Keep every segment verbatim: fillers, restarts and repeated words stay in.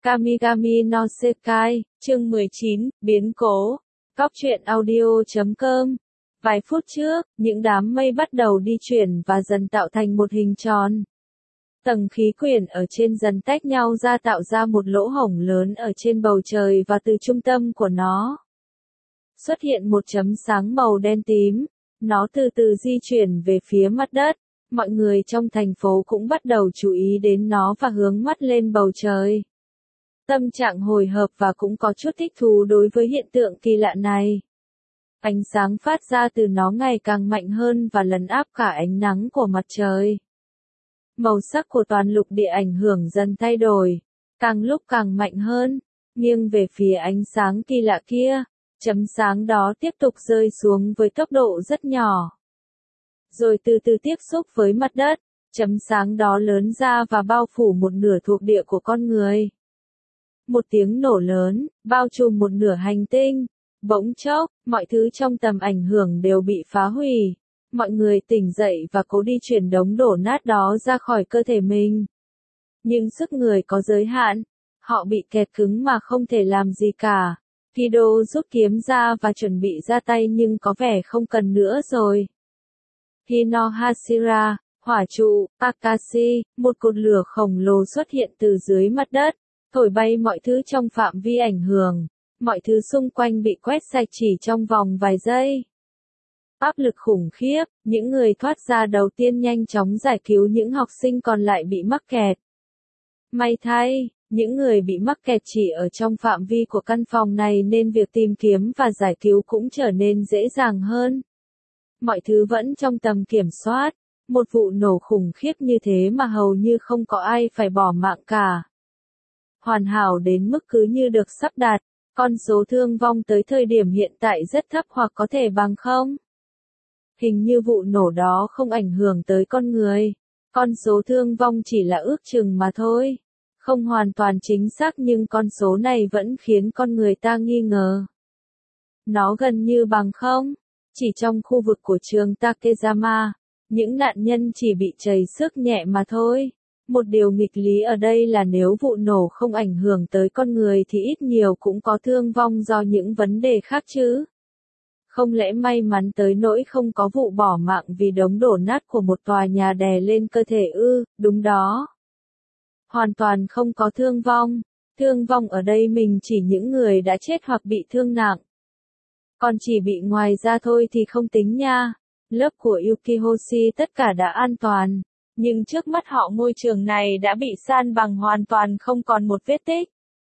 Kamigami no Sekai, chương mười chín, biến cố. Cóc truyện audio chấm com. Vài phút trước, những đám mây bắt đầu đi chuyển và dần tạo thành một hình tròn. Tầng khí quyển ở trên dần tách nhau ra tạo ra một lỗ hổng lớn ở trên bầu trời và từ trung tâm của nó xuất hiện một chấm sáng màu đen tím. Nó từ từ di chuyển về phía mặt đất. Mọi người trong thành phố cũng bắt đầu chú ý đến nó và hướng mắt lên bầu trời. Tâm trạng hồi hộp và cũng có chút thích thú đối với hiện tượng kỳ lạ này. Ánh sáng phát ra từ nó ngày càng mạnh hơn và lấn áp cả ánh nắng của mặt trời. Màu sắc của toàn lục địa ảnh hưởng dần thay đổi, càng lúc càng mạnh hơn, nghiêng về phía ánh sáng kỳ lạ kia. Chấm sáng đó tiếp tục rơi xuống với tốc độ rất nhỏ. Rồi từ từ tiếp xúc với mặt đất, chấm sáng đó lớn ra và bao phủ một nửa thuộc địa của con người. Một tiếng nổ lớn, bao trùm một nửa hành tinh. Bỗng chốc, mọi thứ trong tầm ảnh hưởng đều bị phá hủy. Mọi người tỉnh dậy và cố đi chuyển đống đổ nát đó ra khỏi cơ thể mình. Nhưng sức người có giới hạn. Họ bị kẹt cứng mà không thể làm gì cả. Kido rút kiếm ra và chuẩn bị ra tay nhưng có vẻ không cần nữa rồi. Hino Hashira, hỏa trụ, Akashi, một cột lửa khổng lồ xuất hiện từ dưới mặt đất, thổi bay mọi thứ trong phạm vi ảnh hưởng. Mọi thứ xung quanh bị quét sạch chỉ trong vòng vài giây. Áp lực khủng khiếp, những người thoát ra đầu tiên nhanh chóng giải cứu những học sinh còn lại bị mắc kẹt. May thay, những người bị mắc kẹt chỉ ở trong phạm vi của căn phòng này nên việc tìm kiếm và giải cứu cũng trở nên dễ dàng hơn. Mọi thứ vẫn trong tầm kiểm soát. Một vụ nổ khủng khiếp như thế mà hầu như không có ai phải bỏ mạng cả. Hoàn hảo đến mức cứ như được sắp đặt. Con số thương vong tới thời điểm hiện tại rất thấp hoặc có thể bằng không. Hình như vụ nổ đó không ảnh hưởng tới con người. Con số thương vong chỉ là ước chừng mà thôi. Không hoàn toàn chính xác nhưng con số này vẫn khiến con người ta nghi ngờ. Nó gần như bằng không. Chỉ trong khu vực của trường Takezama, những nạn nhân chỉ bị trầy xước nhẹ mà thôi. Một điều nghịch lý ở đây là nếu vụ nổ không ảnh hưởng tới con người thì ít nhiều cũng có thương vong do những vấn đề khác chứ. Không lẽ may mắn tới nỗi không có vụ bỏ mạng vì đống đổ nát của một tòa nhà đè lên cơ thể ư? Đúng đó. Hoàn toàn không có thương vong. Thương vong ở đây mình chỉ những người đã chết hoặc bị thương nặng. Còn chỉ bị ngoài ra thôi thì không tính nha. Lớp của Yukihoshi tất cả đã an toàn. Nhưng trước mắt họ ngôi trường này đã bị san bằng hoàn toàn không còn một vết tích.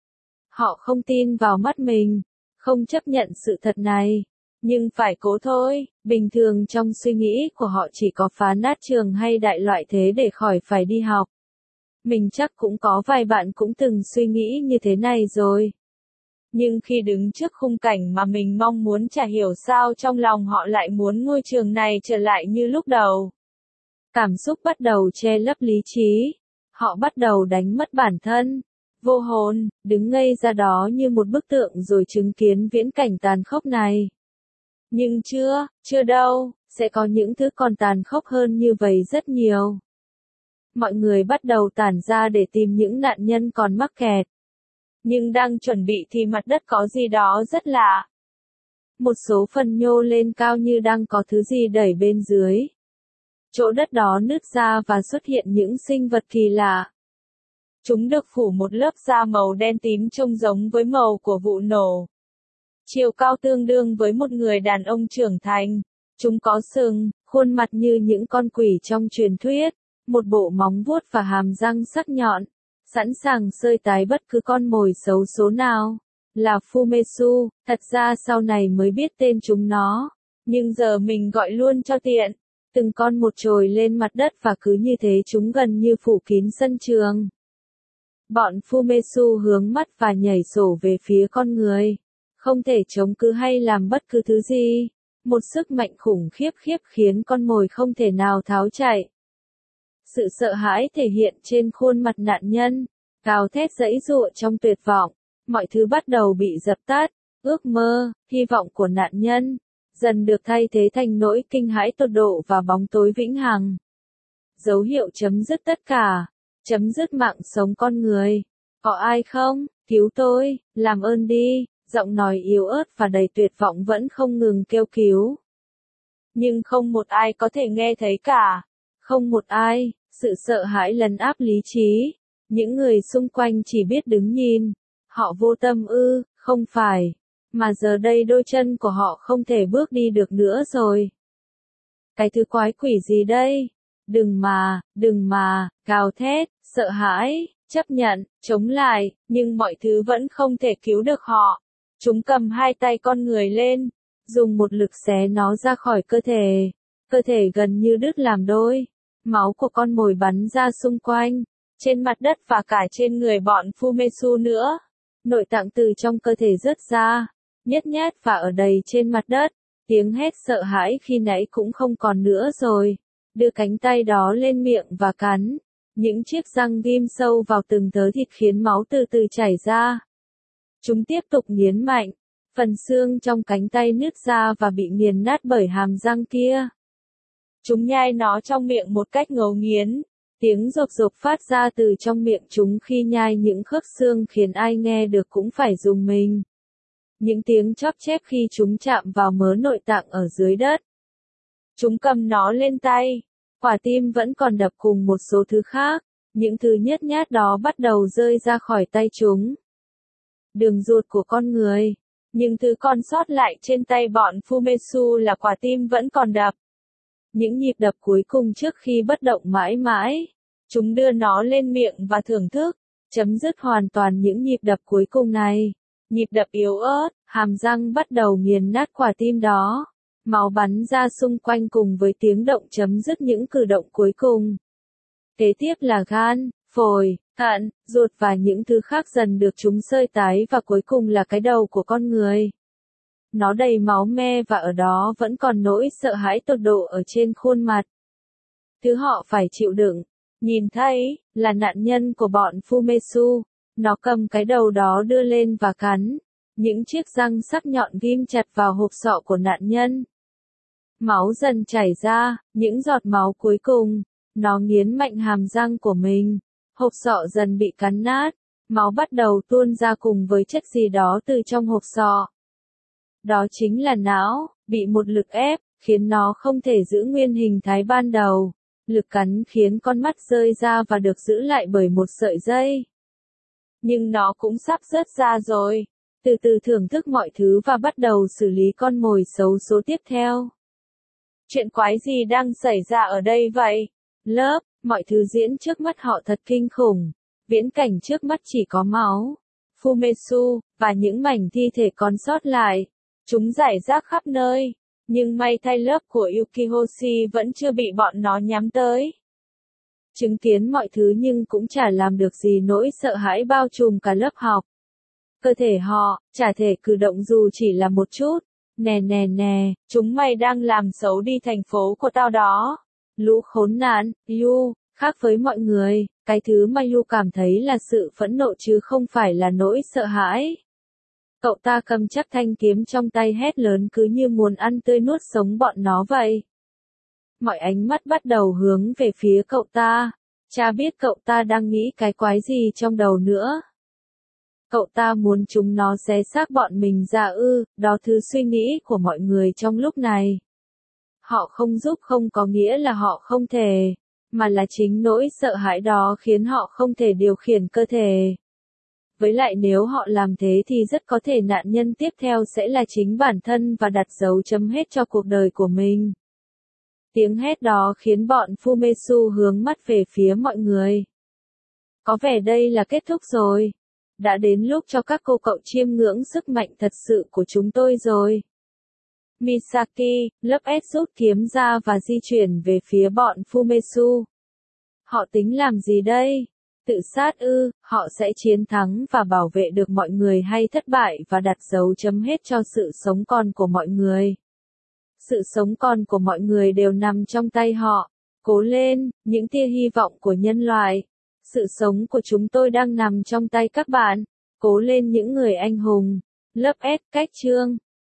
Họ không tin vào mắt mình. Không chấp nhận sự thật này. Nhưng phải cố thôi. Bình thường trong suy nghĩ của họ chỉ có phá nát trường hay đại loại thế để khỏi phải đi học. Mình chắc cũng có vài bạn cũng từng suy nghĩ như thế này rồi. Nhưng khi đứng trước khung cảnh mà mình mong muốn chả hiểu sao trong lòng họ lại muốn ngôi trường này trở lại như lúc đầu. Cảm xúc bắt đầu che lấp lý trí. Họ bắt đầu đánh mất bản thân. Vô hồn, đứng ngây ra đó như một bức tượng rồi chứng kiến viễn cảnh tàn khốc này. Nhưng chưa, chưa đâu, sẽ có những thứ còn tàn khốc hơn như vậy rất nhiều. Mọi người bắt đầu tản ra để tìm những nạn nhân còn mắc kẹt. Nhưng đang chuẩn bị thì mặt đất có gì đó rất lạ. Một số phần nhô lên cao như đang có thứ gì đẩy bên dưới. Chỗ đất đó nứt ra và xuất hiện những sinh vật kỳ lạ. Chúng được phủ một lớp da màu đen tím trông giống với màu của vụ nổ. Chiều cao tương đương với một người đàn ông trưởng thành. Chúng có sừng, khuôn mặt như những con quỷ trong truyền thuyết, một bộ móng vuốt và hàm răng sắc nhọn, sẵn sàng xơi tái bất cứ con mồi xấu số nào. Là Fumetsu, thật ra sau này mới biết tên chúng nó, nhưng giờ mình gọi luôn cho tiện. Từng con một trồi lên mặt đất và cứ như thế chúng gần như phủ kín sân trường. Bọn Fumetsu hướng mắt và nhảy sổ về phía con người. Không thể chống cự hay làm bất cứ thứ gì. Một sức mạnh khủng khiếp khiếp khiến con mồi không thể nào tháo chạy. Sự sợ hãi thể hiện trên khuôn mặt nạn nhân. Gào thét giãy giụa trong tuyệt vọng. Mọi thứ bắt đầu bị dập tắt. Ước mơ, hy vọng của nạn nhân dần được thay thế thành nỗi kinh hãi tột độ và bóng tối vĩnh hằng. Dấu hiệu chấm dứt tất cả. Chấm dứt mạng sống con người. Có ai không? Cứu tôi, làm ơn đi, giọng nói yếu ớt và đầy tuyệt vọng vẫn không ngừng kêu cứu. Nhưng không một ai có thể nghe thấy cả. Không một ai, sự sợ hãi lấn áp lý trí. Những người xung quanh chỉ biết đứng nhìn. Họ vô tâm ư, không phải. Mà giờ đây đôi chân của họ không thể bước đi được nữa rồi. Cái thứ quái quỷ gì đây? Đừng mà, đừng mà, gào thét, sợ hãi, chấp nhận, chống lại, nhưng mọi thứ vẫn không thể cứu được họ. Chúng cầm hai tay con người lên, dùng một lực xé nó ra khỏi cơ thể. Cơ thể gần như đứt làm đôi. Máu của con mồi bắn ra xung quanh, trên mặt đất và cả trên người bọn Fumetsu nữa. Nội tạng từ trong cơ thể rớt ra, nhét nhát và ở đầy trên mặt đất. Tiếng hét sợ hãi khi nãy cũng không còn nữa rồi. Đưa cánh tay đó lên miệng và cắn. Những chiếc răng ghim sâu vào từng tớ thịt khiến máu từ từ chảy ra. Chúng tiếp tục nghiến mạnh. Phần xương trong cánh tay nứt ra và bị nghiền nát bởi hàm răng kia. Chúng nhai nó trong miệng một cách ngấu nghiến. Tiếng rộp rộp phát ra từ trong miệng chúng khi nhai những khớp xương khiến ai nghe được cũng phải rùng mình. Những tiếng chóp chép khi chúng chạm vào mớ nội tạng ở dưới đất. Chúng cầm nó lên tay. Quả tim vẫn còn đập cùng một số thứ khác. Những thứ nhét nhát đó bắt đầu rơi ra khỏi tay chúng. Đường ruột của con người. Nhưng thứ còn sót lại trên tay bọn Fumetsu là quả tim vẫn còn đập. Những nhịp đập cuối cùng trước khi bất động mãi mãi. Chúng đưa nó lên miệng và thưởng thức. Chấm dứt hoàn toàn những nhịp đập cuối cùng này. Nhịp đập yếu ớt, hàm răng bắt đầu nghiền nát quả tim đó. Máu bắn ra xung quanh cùng với tiếng động chấm dứt những cử động cuối cùng. Kế tiếp là gan, phổi, thận, ruột và những thứ khác dần được chúng xơi tái và cuối cùng là cái đầu của con người. Nó đầy máu me và ở đó vẫn còn nỗi sợ hãi tột độ ở trên khuôn mặt. Thứ họ phải chịu đựng, nhìn thấy, là nạn nhân của bọn Fumetsu. Nó cầm cái đầu đó đưa lên và cắn. Những chiếc răng sắc nhọn ghim chặt vào hộp sọ của nạn nhân. Máu dần chảy ra, những giọt máu cuối cùng. Nó nghiến mạnh hàm răng của mình. Hộp sọ dần bị cắn nát. Máu bắt đầu tuôn ra cùng với chất gì đó từ trong hộp sọ. Đó chính là não, bị một lực ép, khiến nó không thể giữ nguyên hình thái ban đầu. Lực cắn khiến con mắt rơi ra và được giữ lại bởi một sợi dây. Nhưng nó cũng sắp rớt ra rồi. Từ từ thưởng thức mọi thứ và bắt đầu xử lý con mồi xấu số tiếp theo. Chuyện quái gì đang xảy ra ở đây vậy? Lớp, mọi thứ diễn trước mắt họ thật kinh khủng. Viễn cảnh trước mắt chỉ có máu, Fumetsu, và những mảnh thi thể còn sót lại. Chúng rải rác khắp nơi. Nhưng may thay lớp của Yukihoshi vẫn chưa bị bọn nó nhắm tới. Chứng kiến mọi thứ nhưng cũng chả làm được gì nỗi sợ hãi bao trùm cả lớp học. Cơ thể họ, chả thể cử động dù chỉ là một chút. Nè nè nè, chúng mày đang làm xấu đi thành phố của tao đó. Lũ khốn nạn, Yu, khác với mọi người, cái thứ mà Yu cảm thấy là sự phẫn nộ chứ không phải là nỗi sợ hãi. Cậu ta cầm chắc thanh kiếm trong tay hét lớn cứ như muốn ăn tươi nuốt sống bọn nó vậy. Mọi ánh mắt bắt đầu hướng về phía cậu ta. Cha biết cậu ta đang nghĩ cái quái gì trong đầu nữa. Cậu ta muốn chúng nó xé xác bọn mình ra ư, đó thứ suy nghĩ của mọi người trong lúc này. Họ không giúp không có nghĩa là họ không thể, mà là chính nỗi sợ hãi đó khiến họ không thể điều khiển cơ thể. Với lại nếu họ làm thế thì rất có thể nạn nhân tiếp theo sẽ là chính bản thân và đặt dấu chấm hết cho cuộc đời của mình. Tiếng hét đó khiến bọn Fumetsu hướng mắt về phía mọi người. Có vẻ đây là kết thúc rồi. Đã đến lúc cho các cô cậu chiêm ngưỡng sức mạnh thật sự của chúng tôi rồi. Misaki, lớp S rút kiếm ra và di chuyển về phía bọn Fumetsu. Họ tính làm gì đây? Tự sát ư, họ sẽ chiến thắng và bảo vệ được mọi người hay thất bại và đặt dấu chấm hết cho sự sống còn của mọi người. Sự sống còn của mọi người đều nằm trong tay họ. Cố lên, những tia hy vọng của nhân loại. Sự sống của chúng tôi đang nằm trong tay các bạn. Cố lên những người anh hùng. Lớp S cách chương.